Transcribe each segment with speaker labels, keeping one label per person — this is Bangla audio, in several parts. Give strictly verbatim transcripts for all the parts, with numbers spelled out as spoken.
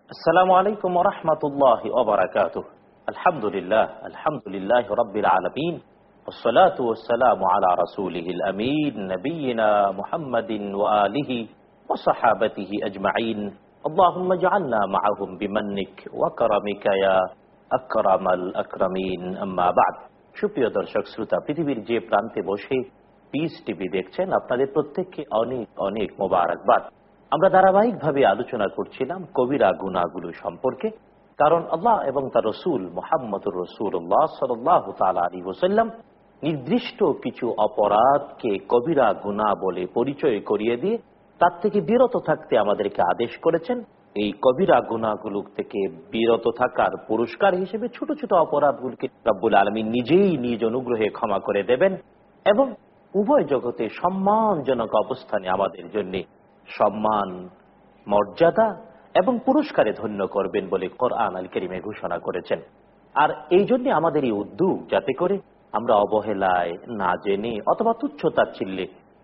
Speaker 1: আসসালামু আলাইকুম ওয়া রাহমাতুল্লাহি ওয়া বারাকাতুহু। আলহামদুলিল্লাহ আলহামদুলিল্লাহি রাব্বিল আলামিন ওয়াসসালাতু ওয়াসসালামু আলা রাসূলিহিল আমিন নবিয়িনা মুহাম্মাদিন ওয়া আলিহি ওয়া সাহাবাতিহি আজমাইন। আল্লাহুম্মা ইজআলনা মাআহুম বিমান্নিক ওয়া কারামিকা ইয়া আকরামাল আকরামিন। আম্মা বা'দ। সুপ্রিয় দর্শক শ্রোতা, পৃথিবীর যে প্রান্তে বসে পিস টিভি দেখছেন, আপনাদের প্রত্যেককে অনেক অনেক মোবারকবাদ। আমরা ধারাবাহিকভাবে আলোচনা করছিলাম কবিরা গুনাহগুলো সম্পর্কে, কারণ আল্লাহ এবং তার রসুল মুহাম্মদুর রাসূলুল্লাহ সাল্লাল্লাহু তাআলা আলাইহি ওয়াসাল্লাম নির্দিষ্ট কিছু অপরাধকে কবিরা গুনাহ বলে পরিচয় করিয়ে দিয়ে তার থেকে বিরত থাকতে আমাদেরকে আদেশ করেছেন। এই কবিরা গুনাহগুলো থেকে বিরত থাকার পুরস্কার হিসেবে ছোট ছোট অপরাধগুলোকে রব্বুল আলামিন নিজেই নিজ অনুগ্রহে ক্ষমা করে দেবেন এবং উভয় জগতে সম্মানজনক অবস্থানে আমাদের জন্য সম্মান, মর্যাদা এবং পুরস্কারে ধন্য করবেন বলে কোরআন আল কারীমে ঘোষণা করেছেন। আর এই জন্য আমাদের এই উদ্যোগ, যাতে করে আমরা অবহেলায়, না জেনে অথবা তুচ্ছতাচ্ছিল্যে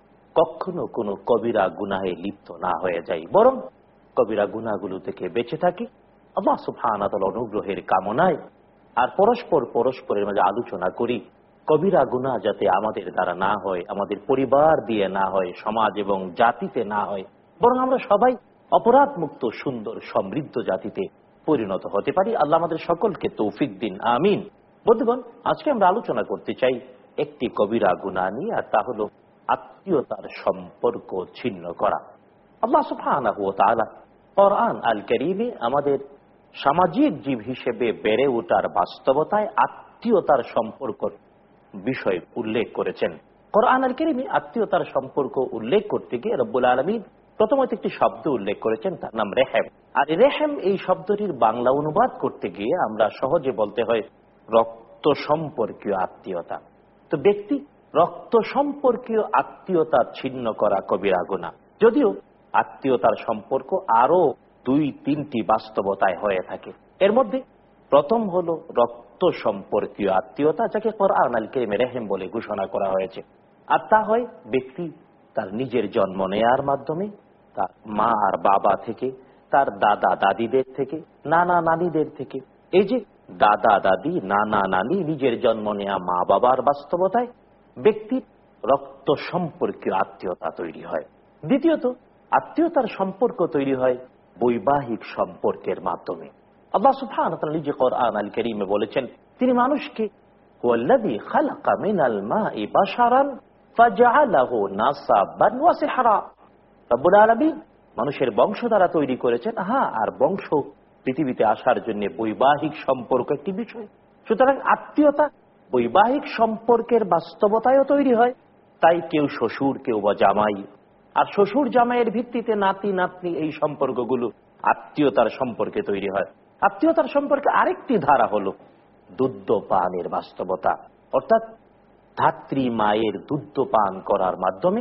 Speaker 1: কখনো কোনো কবিরা গুনাহে লিপ্ত না হয়ে যাই, বরং কবিরা গুনাহগুলো থেকে বেঁচে থাকি আল্লাহ সুবহানাহু ওয়া তাআলার অনুগ্রহের কামনায়। আর পরস্পর পরস্পরের মাঝে আলোচনা করি কবিরা গুনাহ যাতে আমাদের দ্বারা না হয়, আমাদের পরিবার দিয়ে না হয়, সমাজ এবং জাতিতে না হয়, বরং আমরা সবাই অপরাধ মুক্ত সুন্দর সমৃদ্ধ জাতিতে পরিণত হতে পারি। আল্লাহ আমাদের সকলকে তৌফিক দিন, আমিন। বন্ধুগণ, আজকে আমরা আলোচনা করতে চাই একটি কবিরা গুনাহ নিয়ে, আর তা হলো আত্মীয়তার সম্পর্ক ছিন্ন করা। আল্লাহ সুবহানাহু ওয়া তাআলা কোরআন আল কারীমে আমাদের সামাজিক জীব হিসেবে বেড়ে ওঠার বাস্তবতায় আত্মীয়তার সম্পর্ক বিষয় উল্লেখ করেছেন। কোরআন আল কারীমে আত্মীয়তার সম্পর্ক উল্লেখ করতে গিয়ে রব্বুল আলামিন প্রথমত একটি শব্দ উল্লেখ করেছেন, তার নাম রেহেম। আর রেহেম এই শব্দটির বাংলা অনুবাদ করতে গিয়ে আমরা সহজে বলতে হয় রক্ত সম্পর্কীয় আত্মীয়তা। তো ব্যক্তি রক্ত সম্পর্কীয় আত্মীয়তা ছিন্ন করা কবিরা গুনাহ। যদিও আত্মীয়তার সম্পর্ক আরো দুই তিনটি বাস্তবতায় হয়ে থাকে। এর মধ্যে প্রথম হলো রক্ত সম্পর্কীয় আত্মীয়তা, যাকে কোরআন আল কারীমে রেহেম বলে ঘোষণা করা হয়েছে। আর তা হয় ব্যক্তি তার নিজের জন্ম নেয়ার মাধ্যমে, তার মা আর বাবা থেকে, তার দাদা দাদিদের থেকে, নানা নানিদের থেকে। এই যে দাদা দাদি, নানা নানি, নিজের জন্ম নেয়া মা বাবার বাস্তবতায় ব্যক্তির রক্ত সম্পর্কীয় আত্মীয়তা তৈরি হয়। দ্বিতীয়ত, আত্মীয়তার সম্পর্ক তৈরি হয় বৈবাহিক সম্পর্কের মাধ্যমে। আল্লাহ সুবহানাহু ওয়া তাআলা নিজে কোরআন আল কারীমে বলেছেন, তিনি মানুষকে হুয়াল্লাযী খালাকা মিনাল মাই বাশারান ফাজআলাহু নাসাবান ওয়া সিহরা। রব্বুল আলামিন মানুষের বংশ দ্বারা তৈরি করেছেন। হ্যাঁ, আর বংশ পৃথিবীতে আসার জন্য বৈবাহিক সম্পর্ক একটি বিষয়। সুতরাং আত্মীয়তা বৈবাহিক সম্পর্কের বাস্তবতায়ও তৈরি হয়। তাই কেউ শ্বশুর, কেউ বা জামাই, আর শ্বশুর জামাইয়ের ভিত্তিতে নাতি নাতনি, এই সম্পর্কগুলো আত্মীয়তার সম্পর্কে তৈরি হয়। আত্মীয়তার সম্পর্কে আরেকটি ধারা হলো দুধ পানের বাস্তবতা, অর্থাৎ ধাত্রী মায়ের দুধ পান করার মাধ্যমে,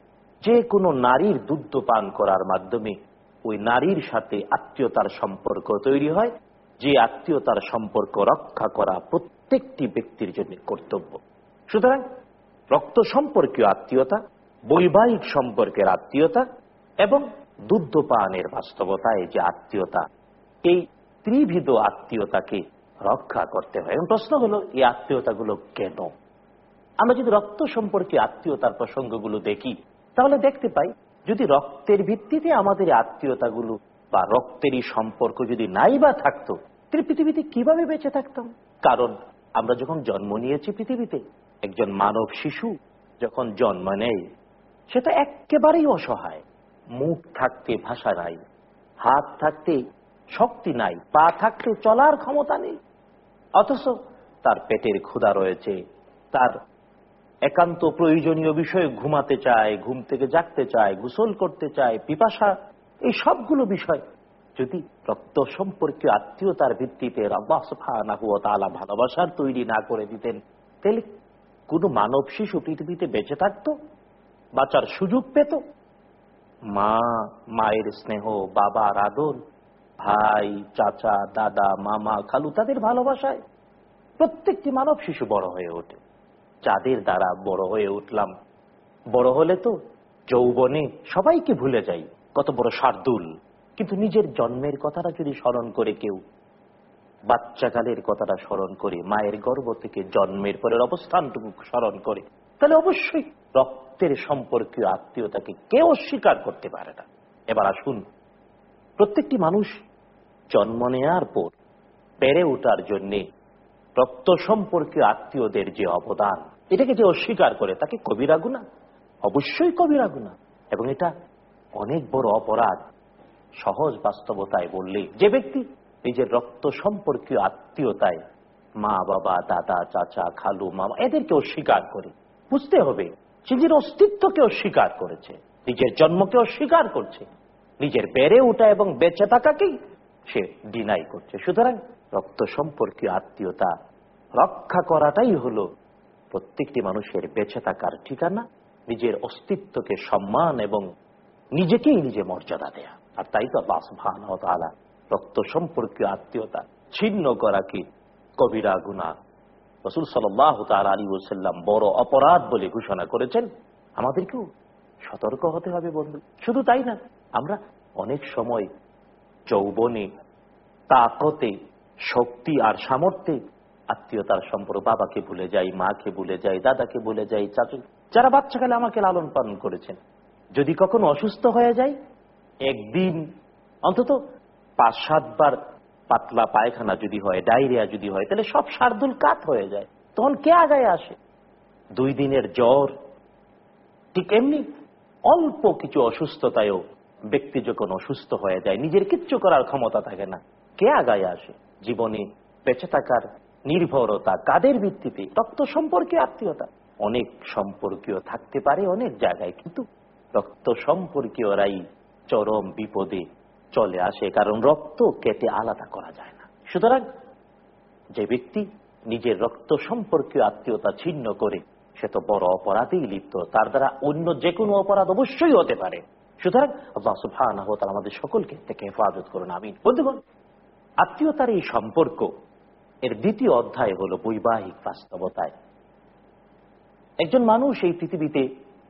Speaker 1: যে কোনো নারীর দুধ পান করার মাধ্যমে ওই নারীর সাথে আত্মীয়তার সম্পর্ক তৈরি হয়, যে আত্মীয়তার সম্পর্ক রক্ষা করা প্রত্যেকটি ব্যক্তির জন্য কর্তব্য। সুতরাং রক্ত সম্পর্কীয় আত্মীয়তা, বৈবাহিক সম্পর্কের আত্মীয়তা এবং দুধ পানের বাস্তবতায় যে আত্মীয়তা, এই ত্রিবিধ আত্মীয়তাকে রক্ষা করতে হয়। এবং প্রশ্ন হলো, এই আত্মীয়তাগুলো কেন? আমরা যদি রক্ত সম্পর্কীয় আত্মীয়তার প্রসঙ্গগুলো দেখি, তাহলে দেখতে পাই যদি রক্তের ভিত্তিতে আমাদের আত্মীয়তাগুলো বা রক্তেরই সম্পর্ক যদি নাই বা থাকতো, তাহলে পৃথিবীতে কিভাবে বেঁচে থাকতাম? কারণ আমরা যখন জন্ম নিয়েছি পৃথিবীতে, একজন মানব শিশু যখন জন্ম নেয়, সেটা একেবারেই অসহায়। মুখ থাকতে ভাষা নাই, হাত থাকতে শক্তি নাই, পা থাকতে চলার ক্ষমতা নেই, অথচ তার পেটের ক্ষুধা রয়েছে, তার একান্ত প্রয়োজনীয় বিষয়ে ঘুমাতে চায়, ঘুম থেকে জাগতে চায়, গোসল করতে চায়, পিপাসা, এই সবগুলো বিষয় যদি রক্ত সম্পর্কীয় আত্মীয়তার ভিত্তিতে আল্লাহ সুবহানাহু ওয়া তাআলা ভালোবাসার তৈরি না করে দিতেন, তাহলে কোন মানব শিশু পৃথিবীতে বেঁচে থাকতো, বাঁচার সুযোগ পেত? মা, মায়ের স্নেহ, বাবার আদর, ভাই, চাচা, দাদা, মামা, খালু, তাদের ভালোবাসায় প্রত্যেকটি মানব শিশু বড় হয়ে ওঠে। যাদের দ্বারা বড় হয়ে উঠলাম, বড় হলে তো যৌবনে সবাইকে ভুলে যাই, কত বড় শার্দুল, কিন্তু নিজের জন্মের কথাটা যদি স্মরণ করে কেউ, বাচ্চাকালের কথাটা স্মরণ করে, মায়ের গর্ভ থেকে জন্মের পরের অবস্থানটুকু স্মরণ করে, তাহলে অবশ্যই রক্তের সম্পর্কীয় আত্মীয়তাকে কেউ অস্বীকার করতে পারে না। এবার আসুন, প্রত্যেকটি মানুষ জন্ম নেওয়ার পর বেড়ে ওঠার জন্য রক্ত সম্পর্কীয় আত্মীয়দের যে অবদান, এটাকে যে অস্বীকার করে তাকে কবিরা গুনাহ, অবশ্যই কবিরা গুনাহ। এবং এটা অনেক বড় অপরাধ। সহজ বাস্তবতায় বললে, যে ব্যক্তি নিজের রক্ত সম্পর্কীয় আত্মীয়তায় মা বাবা, দাদা, চাচা, খালু, মামা এদেরকে অস্বীকার করে, বুঝতে হবে সে নিজের অস্তিত্বকে অস্বীকার করেছে, নিজের জন্মকে অস্বীকার করছে, নিজের বেড়ে ওঠা এবং বেঁচে থাকাকেই সে ডিনাই করছে। সুতরাং রক্ত সম্পর্কীয় আত্মীয়তা রক্ষা করাটাই হলো প্রত্যেকটি মানুষের বেঁচে থাকার ঠিকানা, নিজের অস্তিত্বকে সম্মান এবং নিজেকেই নিজে মর্যাদা দেয়া। আর তাই তো আল্লাহ সুবহানাহু ওয়া তাআলা রক্ত সম্পর্কীয় আত্মীয়তা ছিন্ন করাকে কবিরা গুনাহ, রাসূল সাল্লাল্লাহু তাআলা আলাইহি ওয়াসাল্লাম বড় অপরাধ বলে ঘোষণা করেছেন। আমাদেরকেও সতর্ক হতে হবে বন্ধু। শুধু তাই না, আমরা অনেক সময় যৌবনে, তাকতে, শক্তি আর সামর্থ্যে আত্মীয়তার সম্পর্ক, বাবাকে ভুলে যাই, মাকে ভুলে যাই, দাদাকে ভুলে যাই, চাচু, যারা বাচ্চাকালে আমাকে লালন পালন করেছেন। যদি কখনো অসুস্থ হয়ে যায়, একদিন অন্তত পাঁচ সাতবার পাতলা পায়খানা যদি হয়, ডায়রিয়া যদি হয়, তাহলে সব শার্দুল কাত হয়ে যায়, তখন কে আগায় আসে? দুই দিনের জ্বর, ঠিক এমনি অল্প কিছু অসুস্থতায়ও ব্যক্তি যখন অসুস্থ হয়ে যায়, নিজের কিচ্ছু করার ক্ষমতা থাকে না, কে আগায় আসে? জীবনে বেঁচে থাকার নির্ভরতা কাদের ভিত্তিতে? রক্ত সম্পর্কীয় আত্মীয়তা। অনেক সম্পর্কীয় থাকতে পারে অনেক জায়গায়, কিন্তু রক্ত সম্পর্কীয়রাই চরম বিপদে চলে আসে, কারণ রক্ত কেটে আলাদা করা যায় না। সুতরাং যে ব্যক্তি নিজের রক্ত সম্পর্কীয় আত্মীয়তা ছিন্ন করে, সে তো বড় অপরাধেই লিপ্ত। তার দ্বারা অন্য যে কোনো অপরাধ অবশ্যই হতে পারে। সুতরাং আল্লাহ সুবহানাহু ওয়া তাআলা আমাদের সকলকে থেকে হেফাজত করুন, আমিন। বন্ধুগণ, আত্মীয়তার এই সম্পর্ক এর দ্বিতীয় অধ্যায় হলো বৈবাহিক বাস্তবতায়। একজন মানুষ এই পৃথিবীতে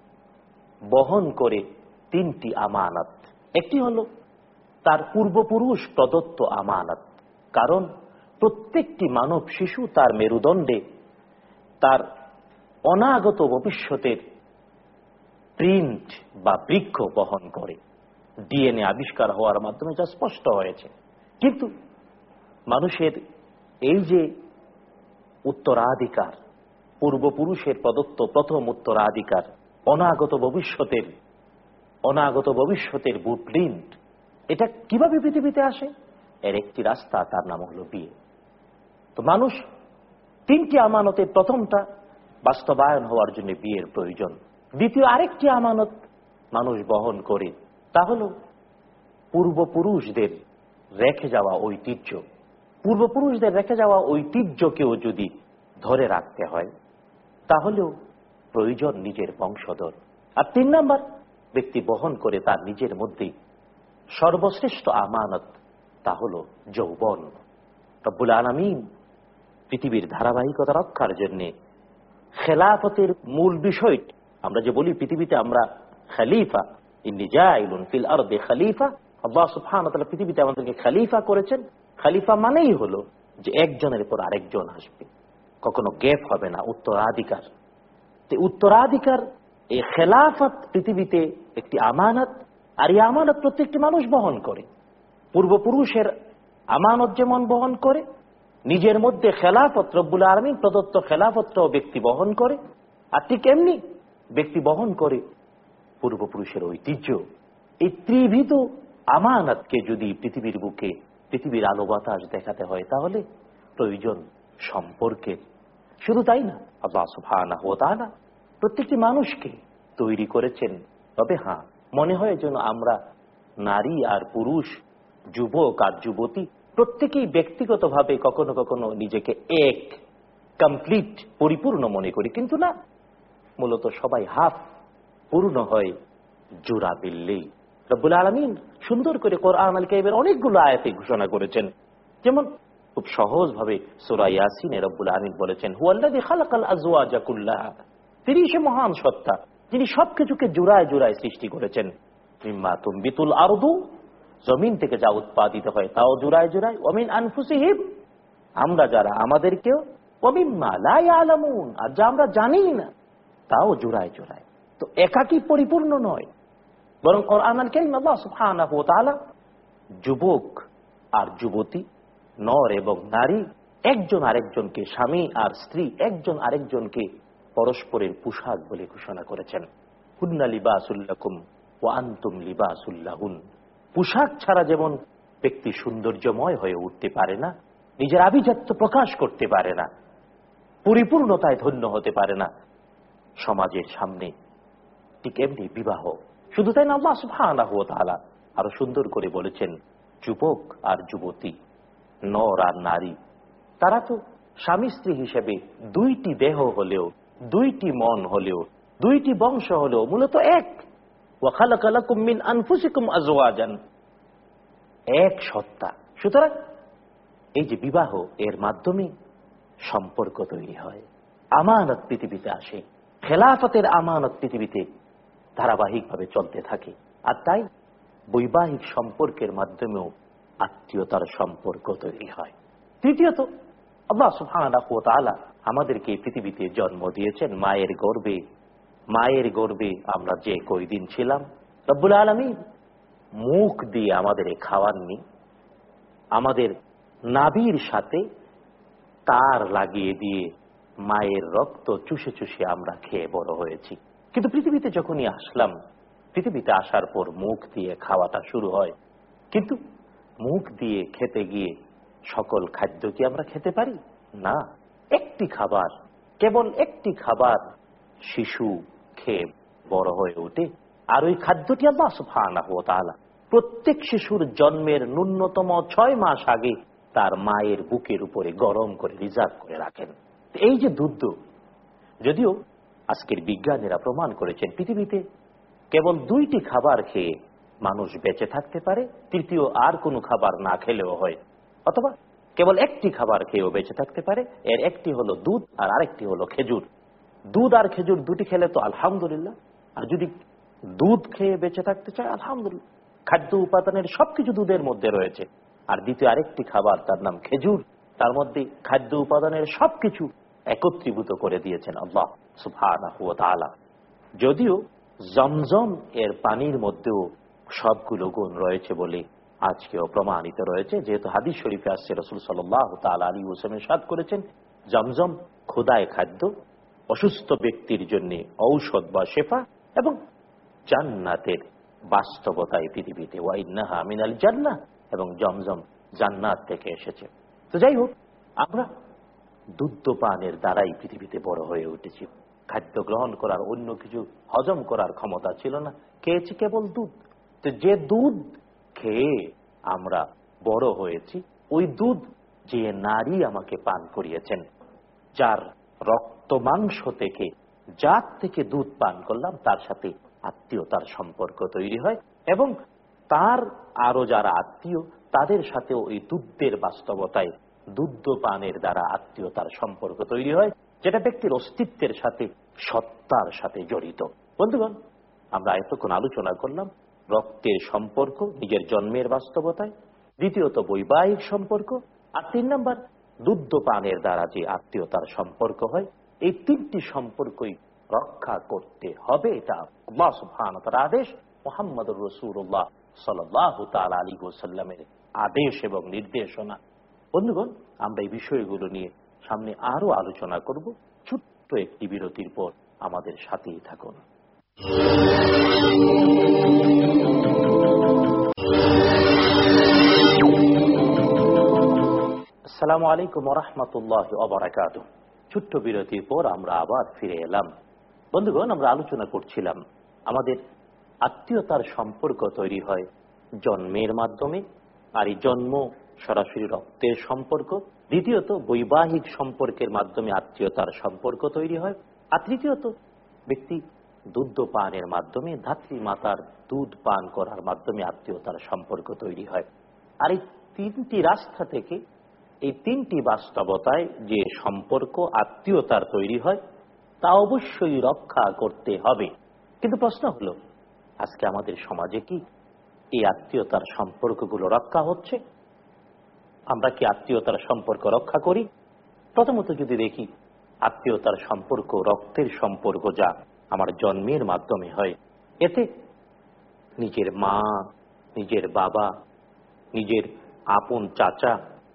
Speaker 1: বহন করে তিনটি আমানত। একটি হলো তার পূর্বপুরুষ প্রদত্ত আমানত, কারণ প্রত্যেকটি মানব শিশু তার মেরুদণ্ডে তার অনাগত ভবিষ্যতের প্রিন্ট বা বৃক্ষ বহন করে। ডিএনএ আবিষ্কার হওয়ার মাধ্যমে যা স্পষ্ট হয়েছে। কিন্তু মানুষের এই যে উত্তরাধিকার, পূর্বপুরুষের প্রদত্ত প্রথম উত্তরাধিকার, অনাগত ভবিষ্যতের অনাগত ভবিষ্যতের ব্লুপ্রিন্ট, এটা কিভাবে পৃথিবীতে আসে? এর একটি রাস্তা, তার নাম হলো বিয়ে। তো মানুষ তিনটি আমানতের প্রথমটা বাস্তবায়ন হওয়ার জন্য বিয়ের প্রয়োজন। দ্বিতীয় আরেকটি আমানত মানুষ বহন করে, তা হল পূর্বপুরুষদের রেখে যাওয়া ঐতিহ্য। পূর্বপুরুষদের রেখে যাওয়া ঐতিহ্যকেও যদি ধরে রাখতে হয়, তাহলেও প্রয়োজন নিজের বংশধর। আর তিন নাম্বার, ব্যক্তি বহন করে তার নিজের মধ্যে সর্বশ্রেষ্ঠ আমানত, তা হল যৌবন। রব্বুল আলামিন পৃথিবীর ধারাবাহিকতা রক্ষার জন্য খেলাফতের মূল বিষয়, আমরা যে বলি পৃথিবীতে আমরা খলিফা, ইন্নী জাইলুন ফিল আরদি খলিফা, আল্লাহ সুবহানাহু ওয়া তাআলা পৃথিবীতে আমাদেরকে খলিফা করেছেন। খলিফা মানেই হলো যে একজনের পর আরেকজন আসবে, কখনো গ্যাপ হবে না, উত্তরাধিকার। উত্তরাধিকার, এই খেলাফত পৃথিবীতে একটি আমানত, আর এই আমানত প্রত্যেকটি মানুষ বহন করে। পূর্বপুরুষের আমানত যেমন বহন করে, নিজের মধ্যে খেলাফত, রব্বুল আলামিন প্রদত্ত খেলাফতটাও ব্যক্তি বহন করে। আর ঠিক এমনি ব্যক্তি বহন করে পূর্বপুরুষের ঐতিহ্য। এই ত্রিবিধ আমানতকে যদি পৃথিবীর বুকে, পৃথিবীর আলো বাতাস দেখাতে হয়, তাহলে প্রয়োজন সম্পর্কের। শুধু তাই না, আল্লাহ সুবহানাহু ওয়া তাআলা প্রত্যেকটি মানুষকে তৈরি করেছেন। তবে হ্যাঁ, মনে হয় যেন আমরা নারী আর পুরুষ, যুবক আর যুবতী প্রত্যেকেই ব্যক্তিগতভাবে কখনো কখনো নিজেকে এক, কমপ্লিট, পরিপূর্ণ মনে করি, কিন্তু না, মূলত সবাই হাফ, পূর্ণ হয় জোড়া বিল্লি। রব্বুল আলামিন সুন্দর করে কোরআন আল কারীমের অনেকগুলো আয়াতে ঘোষণা করেছেন। যেমন খুব সহজ ভাবে সূরা ইয়াসিনে রব্বুল আলামিন বলেছেন, হুয়াল্লাযী খালাকাল আযওয়াজা কুল্লাহা, তিনি সে মহান সত্তা যিনি সবকিছুকে জোড়ায় জোড়ায় সৃষ্টি করেছেন। মিম্মা তুমবিতুল আরদু জমিন থেকে যা উৎপাদিত হয় তাও জোড়ায় জোড়ায়, ওয়া মিন আনফুসিহিম, আমরা যারা আমাদেরকেও, ওয়া মিম্মা লা ইয়ালামুন, আর যা আমরা জানি না তাও জোড়ায় জোড়ায়। তো একাকী পরিপূর্ণ নয়, বরং কোরআনুল কারীম আল্লাহ সুবহানাহু ওয়া তাআলা যুবক আর যুবতী, নর এবং নারী, একজন আরেকজনকে, স্বামী আর স্ত্রী একজন আরেকজনকে পরস্পরের পোশাক বলে ঘোষণা করেছেন। হুন্না লিবাসুল লাকুম ওয়া আনতুম লিবাসুল লাহুন। পোশাক ছাড়া যেমন ব্যক্তি সৌন্দর্যময় হয়ে উঠতে পারে না, নিজের আভিজাত্য প্রকাশ করতে পারে না, পরিপূর্ণতায় ধন্য হতে পারে না সমাজের সামনে, ঠিক এমনি বিবাহ। শুধু তাই না, আল্লাহ সুবহানাহু ওয়া তাআলা আরো সুন্দর করে বলেছেন, যুবক আর যুবতী, নর আর নারী, তারা তো স্বামী স্ত্রী হিসেবে দুইটি দেহ হলেও, দুইটি মন হলেও, দুইটি বংশ হলেও মূলত এক। ওয়া খালাকা লাকুম মিন আনফুসিকুম আজওয়াজান, এক সত্তা। সুতরাং এই যে বিবাহ, এর মাধ্যমে সম্পর্ক তৈরি হয়, আমানত পৃথিবীতে আসে, খেলাফতের আমানত পৃথিবীতে ধারাবাহিকভাবে চলতে থাকে। আর তাই বৈবাহিক সম্পর্কের মাধ্যমেও আত্মীয়তার সম্পর্ক তৈরি হয়। তৃতীয়ত, আল্লাহ সুবহানাহু ওয়া তাআলা আমাদেরকে পৃথিবীতে জন্ম দিয়েছেন মায়ের গর্ভে। মায়ের গর্ভে আমরা যে কয়দিন ছিলাম, রব্বুল আলামিন মুখ দিয়ে আমাদের খাওয়াননি, আমাদের নাভির সাথে তার লাগিয়ে দিয়ে মায়ের রক্ত চুষে চুষে আমরা খেয়ে বড় হয়েছি। কিন্তু পৃথিবীতে যখনই আসলাম, পৃথিবীতে আসার পর মুখ দিয়ে খাওয়াটা শুরু হয়। কিন্তু মুখ দিয়ে খেতে গিয়ে সকল খাদ্য কি আমরা খেতে পারি? না। একটি খাবার, কেবল একটি খাবার শিশু খেয়ে বড় হয়ে ওঠে, আর ওই খাদ্যটি আল্লাহ সুবহানাহু ওয়া তাআলা প্রত্যেক শিশুর জন্মের ন্যূনতম ছয় মাস আগে তার মায়ের বুকের উপরে গরম করে রিজার্ভ করে রাখেন। এই যে দুধ, যদিও আজকের বিজ্ঞানীরা প্রমাণ করেছেন পৃথিবীতে কেবল দুইটি খাবার খেয়ে মানুষ বেঁচে থাকতে পারে, তৃতীয় আর কোনো খাবার না খেলেও হয়, অথবা কেবল একটি খাবার খেয়েও বেঁচে থাকতে পারে। এর একটি হলো দুধ আর আরেকটি হলো খেজুর। দুধ আর খেজুর দুটি খেলে তো আলহামদুলিল্লাহ, আর যদি দুধ খেয়ে বেঁচে থাকতে চায় আলহামদুলিল্লাহ, খাদ্য উপাদানের সবকিছু দুধের মধ্যে রয়েছে। আর দ্বিতীয় আরেকটি খাবার, তার নাম খেজুর, তার মধ্যে খাদ্য উপাদানের সবকিছু একত্রীভূত করে দিয়েছেন আল্লাহ সুবহানাহু ওয়া তাআলা। যদিও জমজম এর পানির মধ্যেও সবগুলো গুণ রয়েছে বলে আজকেও প্রমাণিত রয়েছে, যেহেতু হাদিস শরীফে আসছে, রাসূল সাল্লাল্লাহু তাআলা আলাইহি ওয়াসাল্লাম ইরশাদ করেছেন, জমজম খোদায় খাদ্য, অসুস্থ ব্যক্তির জন্য ঔষধ বা শেফা, এবং জান্নাতের বাস্তবতায় পৃথিবীতে, ওয়া ইন্নাহা মিনাল জান্নাহ, এবং জমজম জান্নাত থেকে এসেছে। তো যাই হোক, আমরা দুধ পানের দ্বারাই পৃথিবীতে বড় হয়ে উঠেছি। খাদ্য গ্রহণ করার, অন্য কিছু হজম করার ক্ষমতা ছিল না, খেয়েছি কেবল দুধ। তো যে দুধ খেয়ে আমরা বড় হয়েছি, ওই দুধ যে নারী আমাকে পান করিয়েছেন, যার রক্ত মাংস থেকে, যার থেকে দুধ পান করলাম, তার সাথে আত্মীয়তার সম্পর্ক তৈরি হয়, এবং তার আরো যারা আত্মীয়, তাদের সাথেও ওই দুধের বাস্তবতায় দুধ পানের দ্বারা আত্মীয়তার সম্পর্ক তৈরি হয়, যেটা ব্যক্তির অস্তিত্বের সাথে, সত্তার সাথে জড়িত। বন্ধুগণ, আমরা এতক্ষণ আলোচনা করলাম রক্তের সম্পর্ক, নিজের জন্মের বাস্তবতায়, দ্বিতীয়ত বৈবাহিক সম্পর্ক, আর তিন নম্বর দুধ পানের দ্বারা যে আত্মীয়তার সম্পর্ক হয়। এই তিনটি সম্পর্কই রক্ষা করতে হবে, এটা আল্লাহ সুবহানাহু ওয়া তাআলার আদেশ, মুহাম্মদুর রাসূলুল্লাহ সাল্লাল্লাহু তাআলা আলাইহি ওয়াসাল্লামের আদেশ এবং নির্দেশনা। বন্ধুগণ, আমরা এই বিষয়গুলো নিয়ে সামনে আরো আলোচনা করব। ছোট্ট একটি বিরতির পর আমাদের সাথেই থাকুন। আসসালামু আলাইকুম ওয়া রাহমাতুল্লাহি ওয়া বারাকাতুহু। ছোট্ট বিরতির পর আমরা আবার ফিরে এলাম। বন্ধুগণ, আমরা আলোচনা করছিলাম আমাদের আত্মীয়তার সম্পর্ক তৈরি হয় জন্মের মাধ্যমে, আর এই জন্ম সরাসরি রক্তের সম্পর্ক। দ্বিতীয়ত বৈবাহিক সম্পর্কের মাধ্যমে আত্মীয়তার সম্পর্ক তৈরি হয়। আর তৃতীয়ত ব্যক্তি দুধ পানের মাধ্যমে, ধাত্রী মাতার দুধ পান করার মাধ্যমে আত্মীয়তার সম্পর্ক তৈরি হয়। আর এই তিনটি রাস্তা থেকে, এই তিনটি বাস্তবতায় যে সম্পর্ক আত্মীয়তার তৈরি হয়, তা অবশ্যই রক্ষা করতে হবে। কিন্তু প্রশ্ন হলো, আজকে আমাদের সমাজে কি এই আত্মীয়তার সম্পর্কগুলো রক্ষা হচ্ছে? আমরা কি আত্মীয়তার সম্পর্ক রক্ষা করি? প্রথমত যদি দেখি, আত্মীয়তার সম্পর্ক রক্তের সম্পর্ক, যা আমার জন্মের মাধ্যমে হয়, এতে নিজের মা, নিজের বাবা, নিজের আপন চাচা,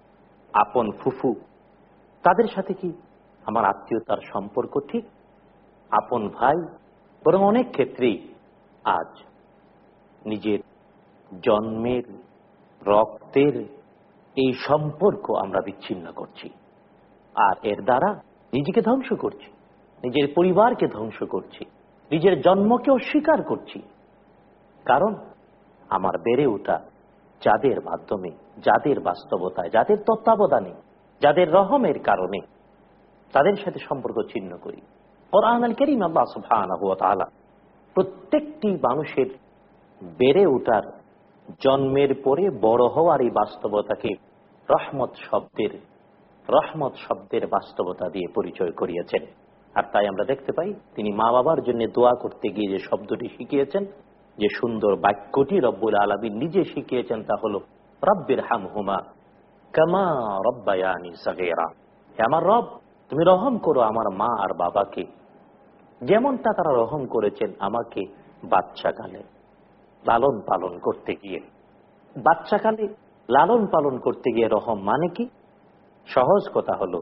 Speaker 1: আপন ফুফু, তাদের সাথে কি আমার আত্মীয়তার সম্পর্ক ঠিক? আপন ভাই, বরং অনেক ক্ষেত্রেই আজ নিজের জন্মের রক্তের এই সম্পর্ক আমরা বিচ্ছিন্ন করছি, আর এর দ্বারা নিজেকে ধ্বংস করছি, নিজের পরিবারকে ধ্বংস করছি, নিজের জন্মকে অস্বীকার করছি। কারণ আমার বেড়ে ওঠা যাদের মাধ্যমে, যাদের বাস্তবতায়, যাদের তত্ত্বাবধানে, যাদের রহমের কারণে তাদের সাথে সম্পর্ক ছিন্ন করি। কোরআন আল কারীম আল্লাহ সুবহানাহু ওয়া তাআলা প্রত্যেকটি মানুষের বেড়ে ওঠার, জন্মের পরে বড় হওয়ার এই বাস্তবতাকে রহমত শব্দের রহমত শব্দের বাস্তবতা দিয়ে পরিচয় করিয়েছেন। আর তাই আমরা দেখতে পাই, তিনি মা বাবার জন্য দোয়া করতে গিয়ে যে শব্দটি শিখিয়েছেন, যে সুন্দর বাক্যটি রব্বুল আলামিন নিজে শিখিয়েছেন, তা হলো রব্বির হামহুমা কামা রব্বায়ানি সাগীরা। হে আমার রব, তুমি রহম করো আমার মা আর বাবাকে, যেমনটা তারা রহম করেছেন আমাকে বাচ্চাকালে লালন পালন করতে গিয়ে। বাচ্চাকালে লালন পালন করতে গিয়ে রহম মানে কি? সহজ কথা হলো,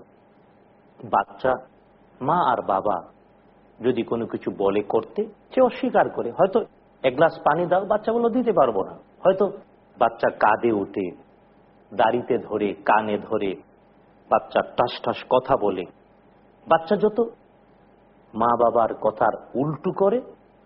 Speaker 1: বাচ্চা মা আর বাবা যদি কোনো কিছু বলে করতে, সে অস্বীকার করে। হয়তো এক গ্লাস পানি দাও, বাচ্চা বলো দিতে পারবো না। হয়তো বাচ্চা কাঁদে উঠে, দাড়িতে ধরে, কানে ধরে, বাচ্চা টাস টাস কথা বলে। বাচ্চা যত মা বাবার কথার উল্টো করে,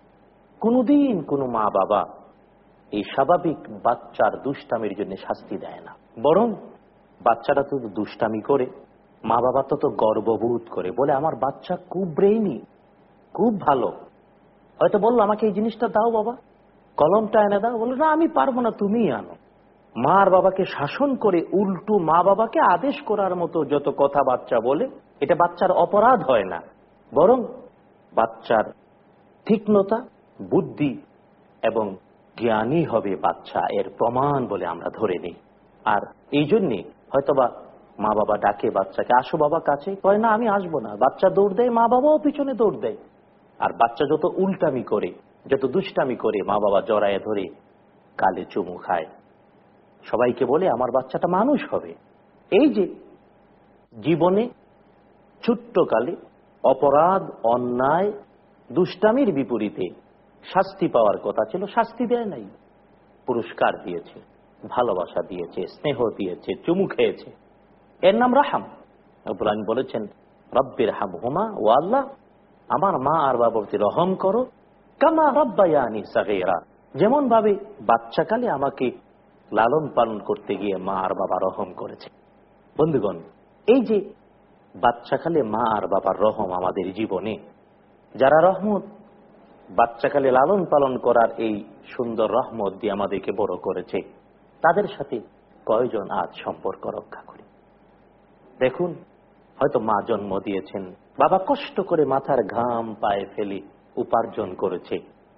Speaker 1: কোনোদিন কোনো মা বাবা এই স্বাভাবিক বাচ্চার দুষ্টামির জন্য শাস্তি দেয় না, বরং বাচ্চাটা তো দুষ্টামি করে, মা বাবা তত গর্ববোধ করে, বলে আমার বাচ্চা খুব ব্রেইনি, খুব ভালো। হয়তো বললো আমাকে এই জিনিসটা দাও বাবা, কলমটা এনে দাও, বললো না আমি পারবো না, তুমিই আনো। মা আর বাবাকে শাসন করে উল্টো মা বাবাকে আদেশ করার মতো যত কথা বাচ্চা বলে, এটা বাচ্চার অপরাধ হয় না, বরং বাচ্চার তীক্ষ্ণতা, বুদ্ধি এবং জ্ঞানী হবে বাচ্চা, এর প্রমাণ বলে আমরা ধরে নিই। আর এই জন্যে হয়তোবা মা বাবা ডাকে বাচ্চাকে, আসো বাবা কাছে, কয় না আমি আসবো না, বাচ্চা দৌড় দেয়, মা বাবাও পিছনে দৌড় দেয়। আর বাচ্চা যত উল্টামি করে, যত দুষ্টামি করে, মা বাবা জড়ায় ধরে গালে চুমু খায়, সবাইকে বলে আমার বাচ্চাটা মানুষ হবে। এই যে জীবনে ছোট্টকালে অপরাধ, অন্যায়, দুষ্টামির বিপরীতে শাস্তি পাওয়ার কথা ছিল, শাস্তি দেয় নাই, পুরস্কার দিয়েছে, ভালোবাসা দিয়েছে, স্নেহ দিয়েছে, চুমু খেয়েছে, এর নাম রাহাম। ইব্রাহিম বলেছেন রব্বির হামহুমা, ও আল্লাহ আমার মা আর বাবার প্রতি রহম করো, কামা রব্বায়ানি সাগীরা, যেমন ভাবে বাচ্চাকালে আমাকে লালন পালন করতে গিয়ে মা আর বাবা রহম করেছে। বন্ধুগণ, এই যে বাচ্চাকালে মা আর বাবার রহম আমাদের জীবনে, যারা রহমত বাচ্চাকালে লালন পালন করার এই সুন্দর রহমত দিয়ে আমাদেরকে বড় করেছে, তাদের সাথে কয়জন আজ সম্পর্ক রক্ষা করি? দেখুন, হয়তো মা জন্ম দিয়েছেন, বাবা কষ্ট করে মাথার ঘাম পায়ে ফেলে উপার্জন করেছে,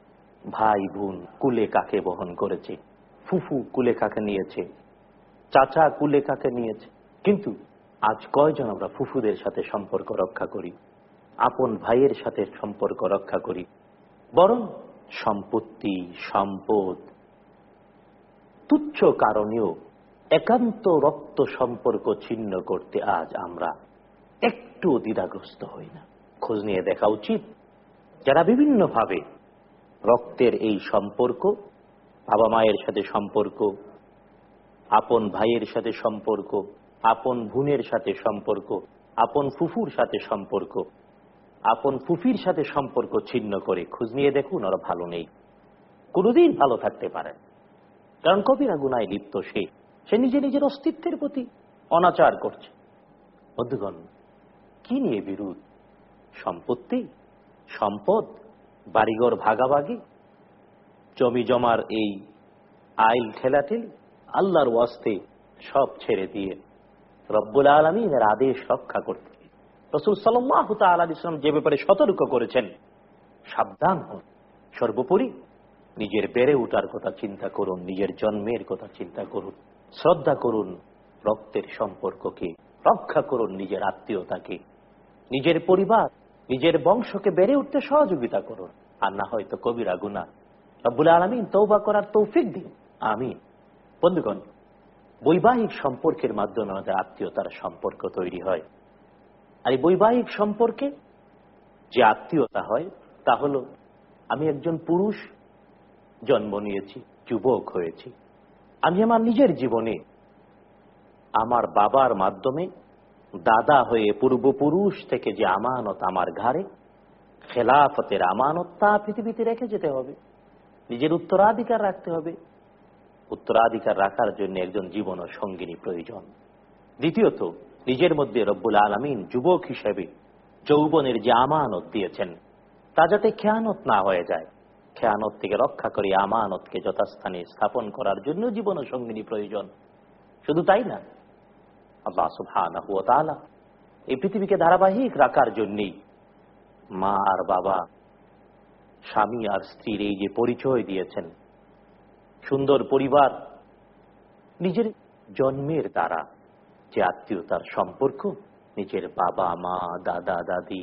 Speaker 1: ভাই বোন কুলে কাকে বহন করেছে, ফুফু কুলে কাকে নিয়েছে, চাচা কুলে কাকে নিয়েছে, কিন্তু আজ কয়জন আমরা ফুফুদের সাথে সম্পর্ক রক্ষা করি, আপন ভাইয়ের সাথে সম্পর্ক রক্ষা করি? বরং সম্পত্তি, সম্পদ, তুচ্ছ কারণেও একান্ত রক্ত সম্পর্ক ছিন্ন করতে আজ আমরা একটু দ্বিধাগ্রস্ত হই না। খোঁজ নিয়ে দেখা উচিত, যারা বিভিন্নভাবে রক্তের এই সম্পর্ক, বাবা মায়ের সাথে সম্পর্ক, আপন ভাইয়ের সাথে সম্পর্ক, আপন বোনের সাথে সম্পর্ক, আপন ফুফুর সাথে সম্পর্ক, আপন ফুফির সাথে সম্পর্ক ছিন্ন করে খোঁজ নিয়ে দেখুন, ওরা ভালো নেই, কোনোদিন ভালো থাকতে পারে। কারণ কবিরা গুনায় লিপ্ত সে সে নিজে নিজের অস্তিত্বের প্রতি অনাচার করছে। বন্ধুগণ, কি নিয়ে বিরোধ? সম্পত্তি, সম্পদ, বাড়িঘর ভাগাভাগি, জমি জমার এই আইল ঠেলাঠেলি, আল্লাহর ওয়াস্তে সব ছেড়ে দিয়ে রব্বুল আলামিনের আদেশ রক্ষা করতে রাসূল সাল্লাল্লাহু তাআলা আলাইহি ওয়াসাল্লাম যে ব্যাপারে সতর্ক করেছেন, সাবধান হন। সর্বোপরি নিজের বেড়ে ওঠার কথা চিন্তা করুন, নিজের জন্মের কথা চিন্তা করুন, শ্রদ্ধা করুন রক্তের সম্পর্ককে, রক্ষা করুন নিজের আত্মীয়তাকে, নিজের পরিবার, নিজের বংশকে বেড়ে উঠতে সহযোগিতা করুন। আর না হয়তো কবিরা গুনাহ। রব্বুল আলামিন তওবা করার তৌফিক দিন, আমিন। বন্ধুগণ, বৈবাহিক সম্পর্কের মাধ্যমে আমাদের আত্মীয়তার সম্পর্ক তৈরি হয়। আর এই বৈবাহিক সম্পর্কে যে আত্মীয়তা হয় তা হলো, আমি একজন পুরুষ, জন্ম নিয়েছি, যুবক হয়েছি, আমি আমার নিজের জীবনে আমার বাবার মাধ্যমে দাদা হয়ে পূর্বপুরুষ থেকে যে আমানত আমার ঘাড়ে, খেলাফতের আমানত, তা পৃথিবীতে রেখে যেতে হবে। নিজের উত্তরাধিকার রাখতে হবে। উত্তরাধিকার রাখার জন্য একজন জীবন ও সঙ্গিনী প্রয়োজন। দ্বিতীয়ত, নিজের মধ্যে রব্বুল আলামিন যুবক হিসেবে যৌবনের যে আমানত দিয়েছেন তা যাতে খেয়ানত না হয়ে যায়, খেয়ানত থেকে রক্ষা করে আমানতকে যথাস্থানে স্থাপন করার জন্য জীবন ও সঙ্গিনী প্রয়োজন। শুধু তাই না, আল্লাহ সুবহানাহু ওয়া তাআলা এই পৃথিবীকে ধারাবাহিক রাখার জন্যই মা আর বাবা, স্বামী আর স্ত্রীর এই যে পরিচয় দিয়েছেন, সুন্দর পরিবার, নিজের জন্মের দ্বারা যে আত্মীয়তার সম্পর্ক, নিজের বাবা মা, দাদা দাদি,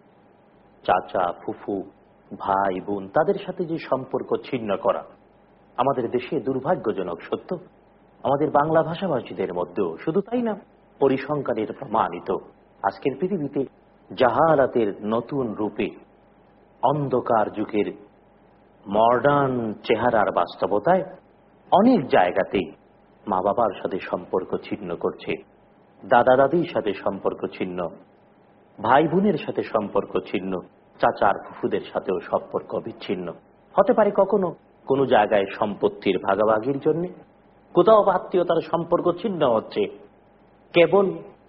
Speaker 1: চাচা ফুফু, ভাই বোন, তাদের সাথে যে সম্পর্ক ছিন্ন করা আমাদের দেশে দুর্ভাগ্যজনক সত্য। আমাদের বাংলা ভাষাভাষীদের মধ্যেও শুধু তাই না, পরিসংখ্যানের প্রমাণিত আজকের পৃথিবীতে জাহালাতের নতুন রূপে, অন্ধকার যুগের মডার্ন চেহারার বাস্তবতায় অনেক জায়গাতেই মা বাবার সাথে সম্পর্ক ছিন্ন করছে, দাদা দাদির সাথে সম্পর্ক ছিন্ন, ভাই বোনের সাথে সম্পর্ক ছিন্ন, চাচার ফুফুদের সাথেও সম্পর্ক বিচ্ছিন্ন হতে পারে। কখনো কোনো জায়গায় সম্পত্তির ভাগাভাগির জন্য, কোথাও আত্মীয়তার সম্পর্ক ছিন্ন হচ্ছে কেবল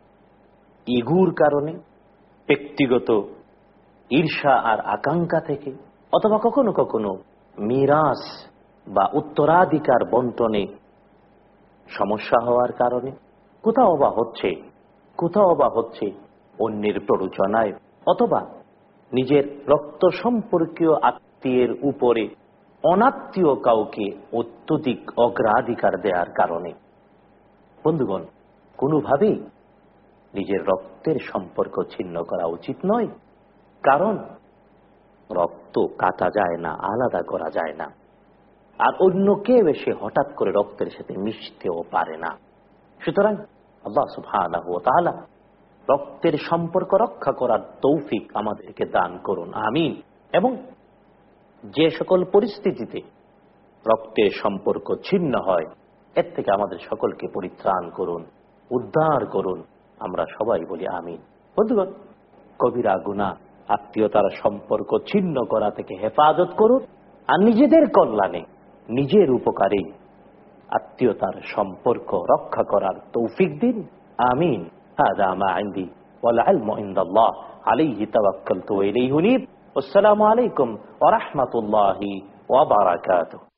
Speaker 1: ইগুর কারণে, ব্যক্তিগত ঈর্ষা আর আকাঙ্ক্ষা থেকে, অথবা কখনো কখনো মিরাস বা উত্তরাধিকার বন্টনে সমস্যা হওয়ার কারণে। কোথাও বা হচ্ছে কোথাও বা হচ্ছে অন্যের প্ররোচনায়, অথবা নিজের রক্ত সম্পর্কীয় আত্মীয়ের উপরে অনাত্মীয় কাউকে অত্যধিক অগ্রাধিকার দেওয়ার কারণে। বন্ধুগণ, কোনোভাবেই নিজের রক্তের সম্পর্ক ছিন্ন করা উচিত নয়, কারণ রক্ত কাটা যায় না, আলাদা করা যায় না। আর অন্য কেউ এসে হঠাৎ করে রক্তের সাথে মিশতেও পারে না। সুতরাং আল্লাহ সুবহানাহু ওয়া তাআলা রক্তের সম্পর্ক রক্ষা করার তৌফিক আমাদেরকে দান করুন, আমিন। এবং যে সকল পরিস্থিতিতে রক্তের সম্পর্ক ছিন্ন হয়, এর থেকে আমাদের সকলকে পরিত্রাণ করুন, উদ্ধার করুন, আমরা সবাই বলি আমিন। বন্ধুগণ, কবিরা গুনাহ আত্মীয়তার সম্পর্ক ছিন্ন করা থেকে হেফাজত করুন, আর নিজেদের কল্যাণে, নিজের উপকারে আত্মীয়তার সম্পর্ক রক্ষা করার তৌফিক দিন, আমিন। হাযা মা ইনদি ওয়াল ইলমু ইনদাল্লাহ আলাইহি তাওয়াক্কালতু ওয়া ইলাইহি উনীব। আসসালামু আলাইকুম ওয়া রাহমাতুল্লাহি ওয়া বারাকাতুহু।